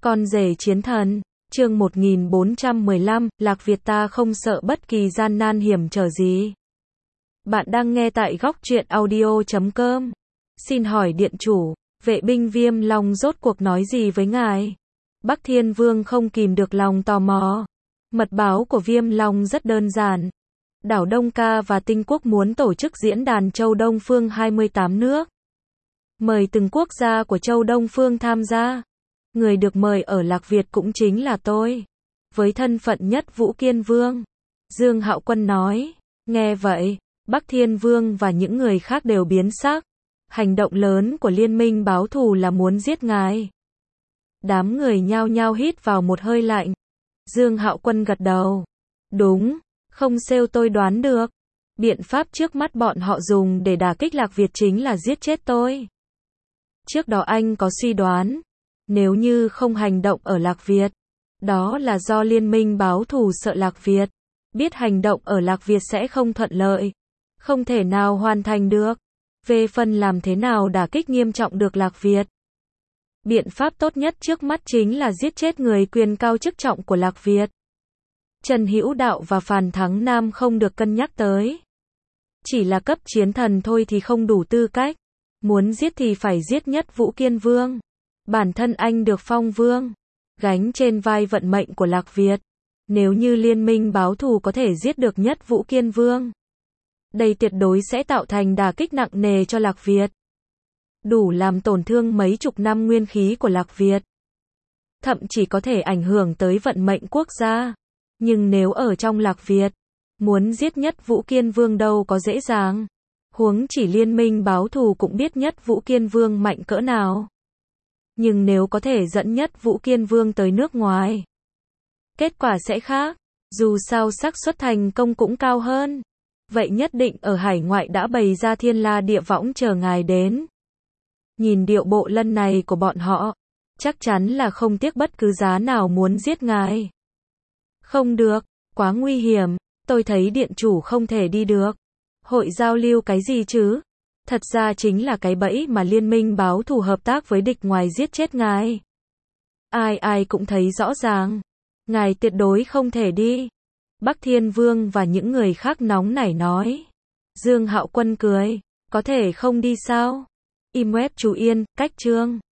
Con rể chiến thần, chương 1415, Lạc Việt ta không sợ bất kỳ gian nan hiểm trở gì. Bạn đang nghe tại góc truyện audio.com. Xin hỏi điện chủ, vệ binh Viêm Long rốt cuộc nói gì với ngài? Bắc Thiên Vương không kìm được lòng tò mò. Mật báo của Viêm Long rất đơn giản. Đảo Đông Ca và Tinh Quốc muốn tổ chức diễn đàn Châu Đông Phương 28 nước. Mời từng quốc gia của Châu Đông Phương tham gia. Người được mời ở Lạc Việt cũng chính là tôi. Với thân phận nhất Vũ Kiên Vương. Dương Hạo Quân nói. Nghe vậy, Bắc Thiên Vương và những người khác đều biến sắc. Hành động lớn của liên minh báo thù là muốn giết ngài. Đám người nhao nhao hít vào một hơi lạnh. Dương Hạo Quân gật đầu. Đúng, không xêu tôi đoán được. Biện pháp trước mắt bọn họ dùng để đả kích Lạc Việt chính là giết chết tôi. Trước đó anh có suy đoán. Nếu như không hành động ở Lạc Việt, đó là do liên minh báo thù sợ Lạc Việt. Biết hành động ở Lạc Việt sẽ không thuận lợi. Không thể nào hoàn thành được. Về phần làm thế nào đả kích nghiêm trọng được Lạc Việt. Biện pháp tốt nhất trước mắt chính là giết chết người quyền cao chức trọng của Lạc Việt. Trần Hữu Đạo và Phàn Thắng Nam không được cân nhắc tới. Chỉ là cấp chiến thần thôi thì không đủ tư cách. Muốn giết thì phải giết nhất Vũ Kiên Vương. Bản thân anh được phong vương. Gánh trên vai vận mệnh của Lạc Việt. Nếu như liên minh báo thù có thể giết được nhất Vũ Kiên Vương. Đây tuyệt đối sẽ tạo thành đả kích nặng nề cho Lạc Việt. Đủ làm tổn thương mấy chục năm nguyên khí của Lạc Việt. Thậm chí có thể ảnh hưởng tới vận mệnh quốc gia. Nhưng nếu ở trong Lạc Việt, muốn giết nhất Vũ Kiên Vương đâu có dễ dàng. Huống chỉ liên minh báo thù cũng biết nhất Vũ Kiên Vương mạnh cỡ nào. Nhưng nếu có thể dẫn nhất Vũ Kiên Vương tới nước ngoài, kết quả sẽ khác. Dù sao xác suất thành công cũng cao hơn. Vậy nhất định ở hải ngoại đã bày ra thiên la địa võng chờ ngài đến. Nhìn điệu bộ lần này của bọn họ, chắc chắn là không tiếc bất cứ giá nào muốn giết ngài. Không được, quá nguy hiểm, tôi thấy điện chủ không thể đi được. Hội giao lưu cái gì chứ? Thật ra chính là cái bẫy mà liên minh báo thù hợp tác với địch ngoài giết chết ngài. Ai cũng thấy rõ ràng. Ngài tuyệt đối không thể đi. Bắc Thiên Vương và những người khác nóng nảy nói. Dương Hạo Quân cười. Có thể không đi sao? Im web chú yên, cách chương.